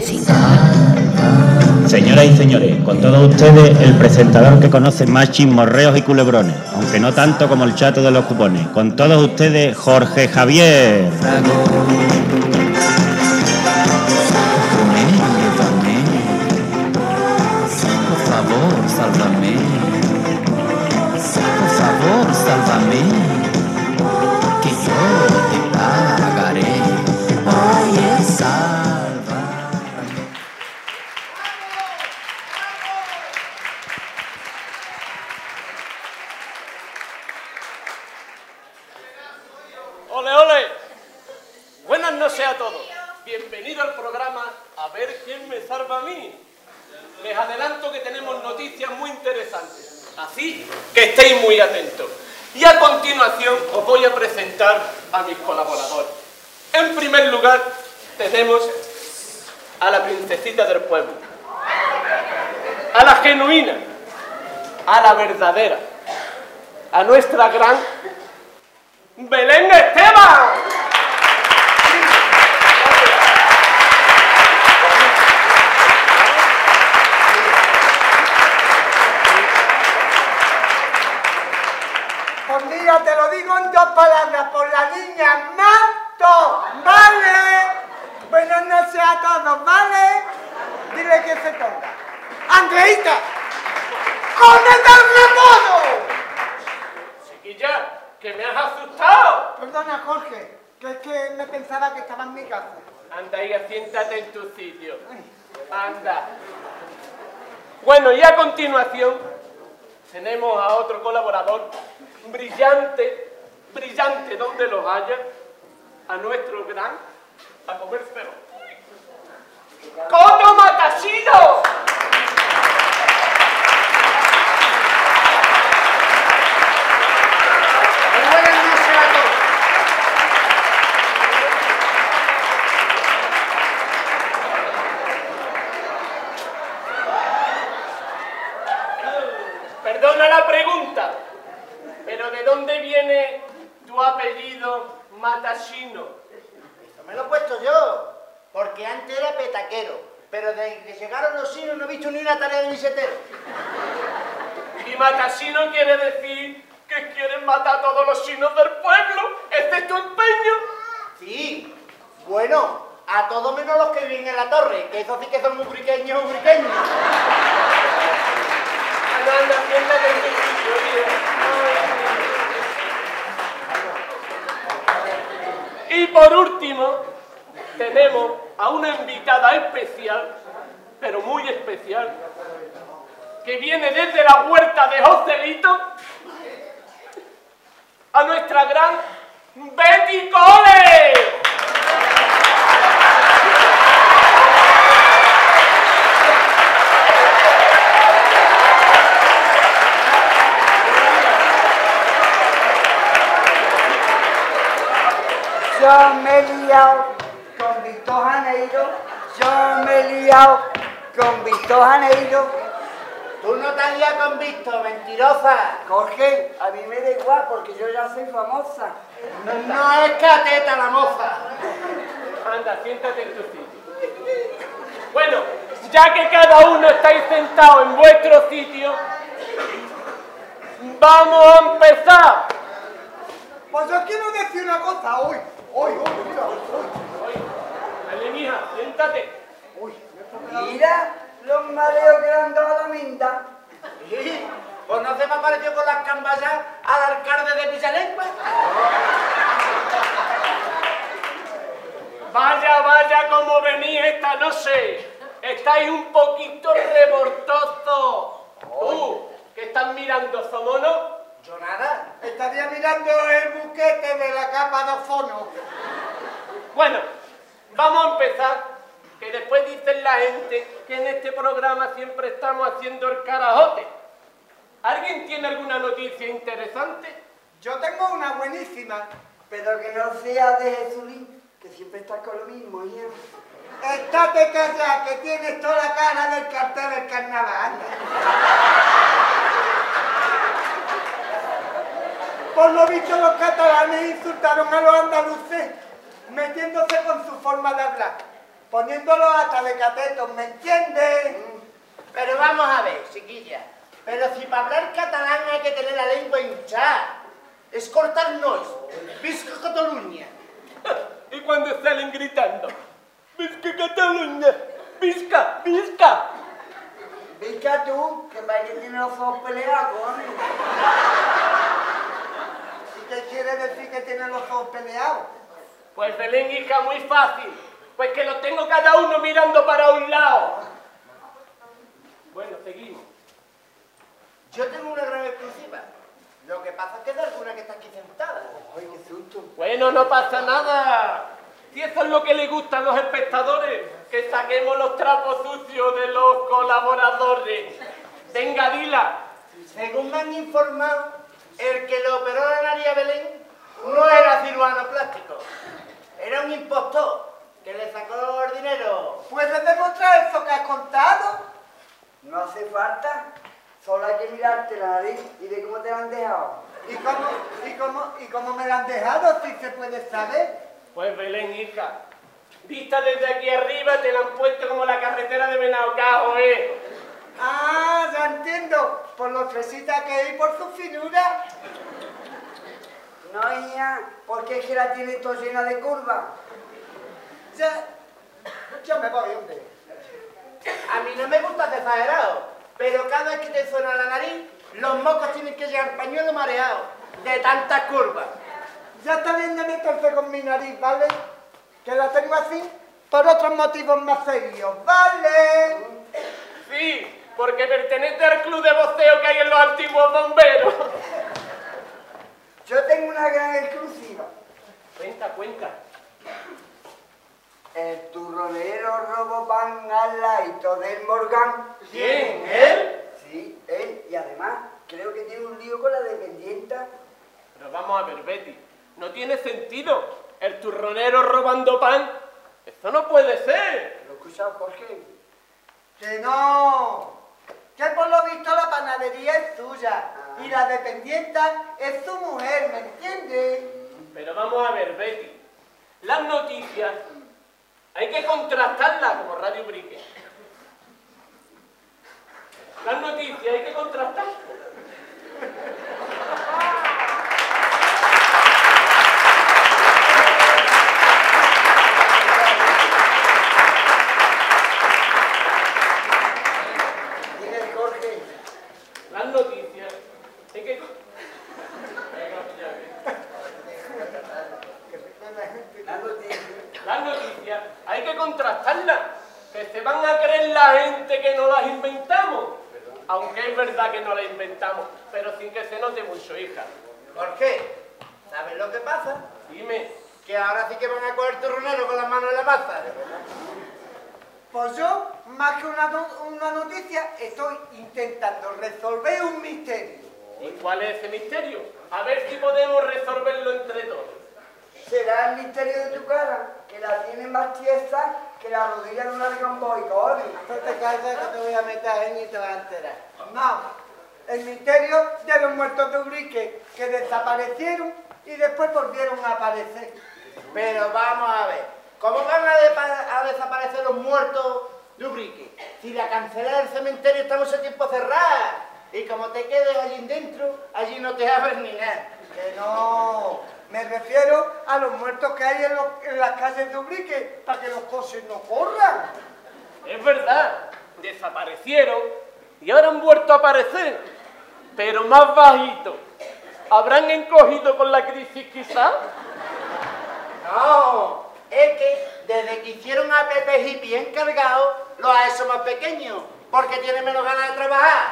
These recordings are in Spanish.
25. Señoras y señores, con todos ustedes, el presentador que conoce más chismorreos y culebrones, aunque no tanto como el chato de los cupones. Con todos ustedes, Jorge Javier. Por favor, sálvame. Por favor, sálvame. Que yo te pagaré. Oye, sálvame. ¡Ole, ole! Buenas noches a todos. Bienvenido al programa A ver quién me salva a mí. Les adelanto que tenemos noticias muy interesantes, así que estéis muy atentos. Y a continuación os voy a presentar a mis colaboradores. En primer lugar tenemos a la princesita del pueblo, a la genuina, a la verdadera, a nuestra gran Belén Esteban. Pues mira, te lo digo en 2 palabras, por la niña mato, ¿vale? Buenas noches a todos, ¿vale? Dile que se ponga. ¡Andreita! ¡Cómete el remodo! Chiquilla, que me has asustado. Perdona, Jorge, que es que me pensaba que estaba en mi casa. Anda, hija, siéntate en tu sitio. Anda. Bueno, y a continuación tenemos a otro colaborador brillante, brillante donde los haya, a nuestro gran, a comérselo, ¡Coto Matasino! Buenas noches a todos. Perdona la pregunta, pero ¿de dónde viene tu apellido Matasino? Eso me lo he puesto yo, porque antes era petaquero, pero desde que llegaron los chinos no he visto ni una tarea de misetero. Y Matasino quiere decir que quieren matar a todos los chinos del pueblo. ¿Este es tu empeño? Sí, bueno, a todos menos los que viven en la torre, que esos sí que son muy briqueños, muy briqueños. Anda, siéntate en tu sitio, hija. Y por último, tenemos a una invitada especial, pero muy especial, que viene desde la huerta de Joselito, a nuestra gran Betty Cole. Yo me he liado con Víctor Janeiro. Yo me he liado con Víctor Janeiro. Tú no te has liado con Víctor, mentirosa. Jorge, a mí me da igual porque yo ya soy famosa. No es cateta la moza. Anda, siéntate en tu sitio. Bueno, ya que cada uno estáis sentado en vuestro sitio, vamos a empezar. Pues yo quiero decir una cosa hoy. Mira, Dale, mija, siéntate. Mira los mareos que le han dado a la minda. Sí, pues no se me ha parecido con las cambayas al alcalde de Villalengua. Vaya, como venís esta noche. Estáis un poquito revoltosos. Tú, ¿qué estás mirando, Zomono? Yo nada. Estaría mirando el buquete de la capa de ozono. Bueno, vamos a empezar, que después dicen la gente que en este programa siempre estamos haciendo el carajote. ¿Alguien tiene alguna noticia interesante? Yo tengo una buenísima, pero que no sea de Jesulín, que siempre está con lo mismo, hija. Estate callada, que tienes toda la cara del cartel del carnaval. Por lo visto los catalanes insultaron a los andaluces, metiéndose con su forma de hablar. poniéndolo hasta de catetos, ¿me entiendes? Pero vamos a ver, chiquilla. Pero si para hablar catalán hay que tener la lengua hinchada. Es cortar nois. Visca Cataluña. Y cuando salen gritando, ¡Visca Cataluña! ¡Visca! ¡Visca! Visca tú, que para que tiene los ojos peleados, cojones. ¿Y qué quiere decir que tiene los ojos peleados? Pues Belén, hija, muy fácil. Pues que lo tengo cada uno mirando para un lado. Bueno, seguimos. Yo tengo una gran exclusiva. Lo que pasa es que es de alguna que está aquí sentada. Ay, qué susto. Bueno, no pasa nada. Si eso es lo que les gusta a los espectadores, que saquemos los trapos sucios de los colaboradores. Venga, dila. Según me han informado, el que le operó la nariz a Belén no era cirujano plástico. Era un impostor que le sacó el dinero. ¿Puedes demostrar eso que has contado? No hace falta, solo hay que mirarte la nariz y ver cómo te la han dejado. ¿Y cómo me la han dejado, si se puede saber? Pues Belén, hija, vista desde aquí arriba te la han puesto como la carretera de Benaocao, ¿eh? Ah, ya entiendo, por lo fresita que hay, por su finura. No, hija, porque es que la tiene todo llena de curvas. Ya, yo me voy, hombre. A mí no me gusta de exagerado, pero cada vez que te suena la nariz, los mocos tienen que llegar pañuelo mareado de tantas curvas. Ya está bien de meterse con mi nariz, ¿vale? Que la tengo así por otros motivos más serios, ¿vale? Sí, porque pertenece al club de voceo que hay en los antiguos bomberos. Yo tengo una gran exclusiva. Cuenta. El turronero Robopan al ladito del Morgan. ¿Quién? ¿Él? Sí, él. Y además, creo que tiene un lío con la dependienta. Pero vamos a ver, Betty, no tiene sentido. El turronero robando pan, eso no puede ser. ¿Lo he escuchado, Jorge? Que no. Que por lo visto la panadería es suya y la dependienta es su mujer, ¿me entiendes? Pero vamos a ver, Betty, las noticias hay que contrastarlas como Radio Brique. Las noticias hay que contrastarlas. Dime, Jorge. Las noticias hay que... Las noticias hay que contrastarlas, que se van a creer la gente que no las inventamos. Aunque es verdad que no las inventamos, pero sin que se note mucho, hija. ¿Por qué? ¿Sabes lo que pasa? Dime. Que ahora sí que van a coger turronero con las manos en la masa. Pues yo, más que una noticia, estoy intentando resolver un misterio. ¿Y cuál es ese misterio? A ver si podemos resolverlo entre todos. Será el misterio de tu cara, que la tiene más tiesa que la rodilla de un algamboy, cojones. No te calles que te voy a meter ahí y te vas a enterar. No, el misterio de los muertos de Ubrique, que desaparecieron y después volvieron a aparecer. Pero vamos a ver, ¿cómo van a desaparecer los muertos de Ubrique? Si la cancela del cementerio está mucho tiempo cerrada. Y como te quedes allí dentro, allí no te abres ni nada. Que no, me refiero a los muertos que hay en las calles de Ubrique, para que los coches no corran. Es verdad, desaparecieron y ahora han vuelto a aparecer, pero más bajito. ¿Habrán encogido con la crisis quizás? No, es que desde que hicieron a Pepe Hippie encargado, lo ha hecho más pequeño, porque tiene menos ganas de trabajar.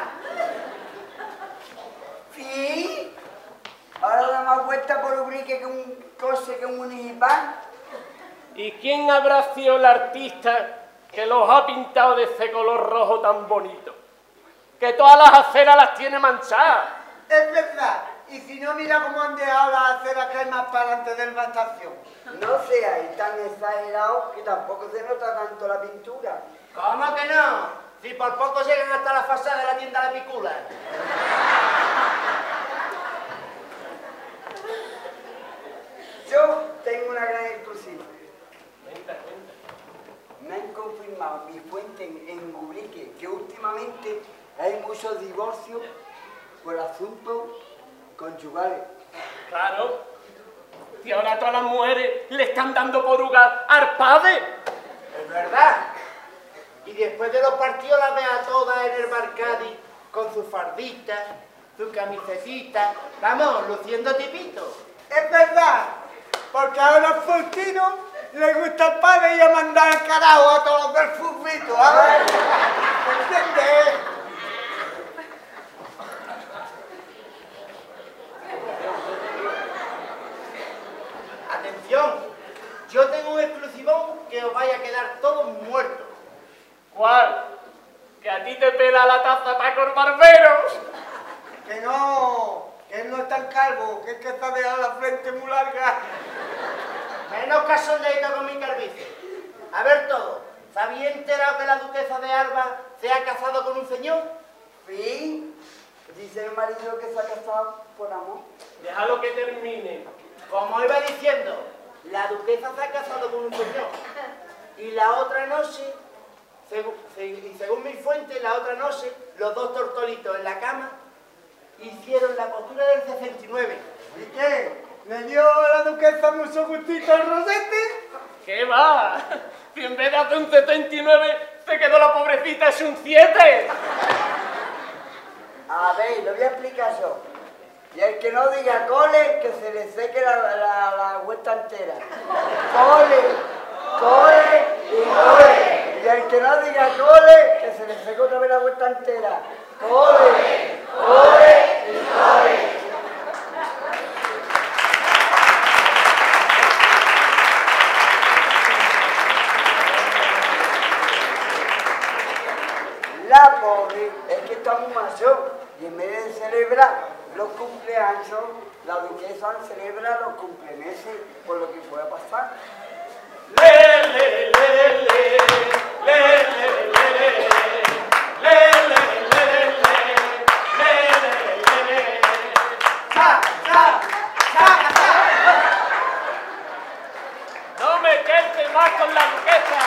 Sí. Ahora da más vuelta por Ubrique que un coche que un municipal. ¿Y quién habrá sido el artista que los ha pintado de ese color rojo tan bonito? Que todas las aceras las tiene manchadas. Es verdad, y si no, mira cómo han dejado las aceras que hay más para adelante de la estación. No seáis tan exagerados que tampoco se nota tanto la pintura. ¿Cómo que no? Si por poco llegan hasta la fachada de la tienda La Picula. Yo tengo una gran exclusiva. Cuenta. Me me han confirmado mi fuente en Ubrique que últimamente hay muchos divorcios por asuntos conyugales. Claro. Y ahora todas las mujeres le están dando por jugar al padre. Es verdad. Y después de los partidos las ve a todas en el Barcadi con sus farditas, sus camisetas, vamos, luciendo tipito. Es verdad, porque ahora al Faustino le gusta el padre y a mandar el carajo a todos los del futbito, ¿ah? ¿Entiendes? Atención, yo tengo un exclusivón que os vaya a quedar todos muertos. ¿Cuál? Que a ti te pela la taza Paco el barbero. Que él no es tan calvo, que es que está dejando la frente muy larga. Menos cachondeito con mi calvicie. A ver todo, ¿se había enterado que la duquesa de Alba se ha casado con un señor? Sí, dice el marido que se ha casado por amor. Déjalo que termine. Como iba diciendo, la duquesa se ha casado con un señor. Y la otra noche, según mi fuente, la otra noche, los dos tortolitos en la cama hicieron la postura del 69. ¿Y qué? ¿Le dio a la duquesa mucho gustito el rosete? ¿Qué va? Si en vez de hacer un 79 se quedó la pobrecita es un 7. A ver, lo voy a explicar yo. Y el que no diga cole, que se le seque la vuelta entera. Cole, cole y cole. Y el que no diga cole, que se le seque otra vez la vuelta entera. Cole, cole y cole. La pobre es que está muy mayor y en vez de celebrar los cumpleaños, la duquesa celebra los cumplemeses por lo que pueda pasar. Le, le, le, le, le, le, le, le, no meterse más con la duquesa.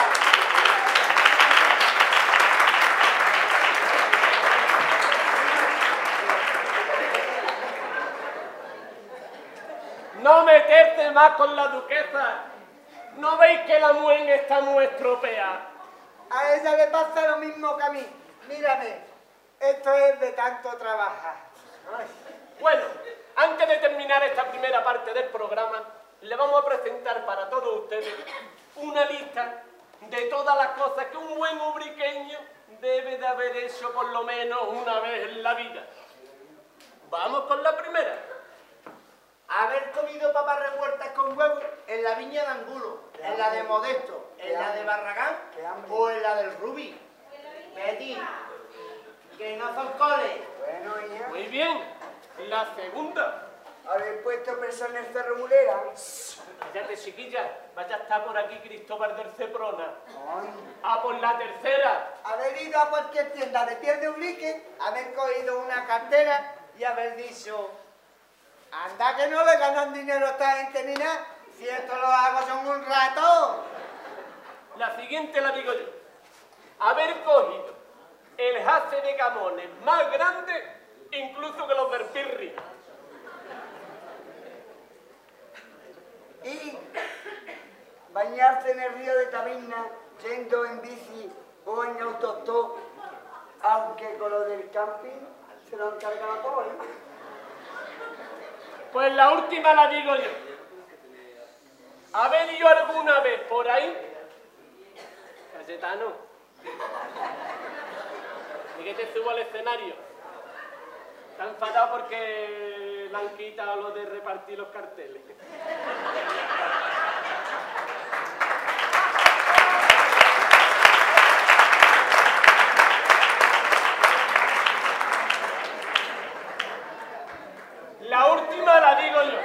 No meterse más con la duquesa. ¿No veis que la mujer está muy estropeada? A ella le pasa lo mismo que a mí. Mírame, esto es de tanto trabajar. Ay. Bueno, antes de terminar esta primera parte del programa, le vamos a presentar para todos ustedes una lista de todas las cosas que un buen ubriqueño debe de haber hecho por lo menos una vez en la vida. Vamos con la primera. Haber comido papas revueltas con huevos en la viña de Angulo, en la de Modesto, en la de Barragán o en la del Rubí. Betty, que no son coles. Bueno, hija, Muy bien. La segunda. haber puesto personas en Cerro Mulera. Cállate, chiquilla. Vaya a estar por aquí Cristóbal del Ceprona. Ay, A por la tercera. Haber ido a cualquier tienda de piel de Ubrique, haber cogido una cartera y haber dicho: anda que no le ganan dinero a esta gente ni nada, si esto lo hago son un rato. La siguiente la digo yo. Haber cogido el jase de camones más grande incluso que los del Pirri. y bañarse en el río de Taberna, yendo en bici o en autostop, aunque con lo del camping se lo encargan a todos. Pues la última la digo yo. ¿Haber ido alguna vez por ahí? Cayetano. ¿Y que te subo al escenario? Está enfadado porque le han quitado lo de repartir los carteles. La última la digo yo.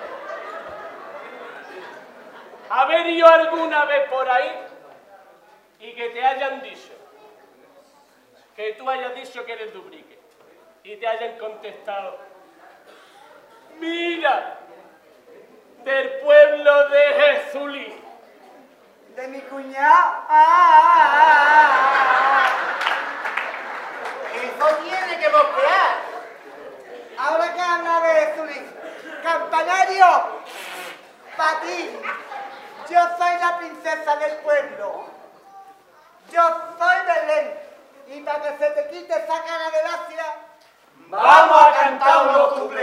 ¿Haber ido alguna vez por ahí y que te hayan dicho, que tú hayas dicho que eres de Ubrique y te hayan contestado: mira, del pueblo de Jesulí? De mi cuñado. Eso tiene que mosquear. Ahora que habla de eso, campanario, para ti. Yo soy la princesa del pueblo. Yo soy Belén. Y para que se te quite esa cara de gracia, Vamos a cantar unos cuplés.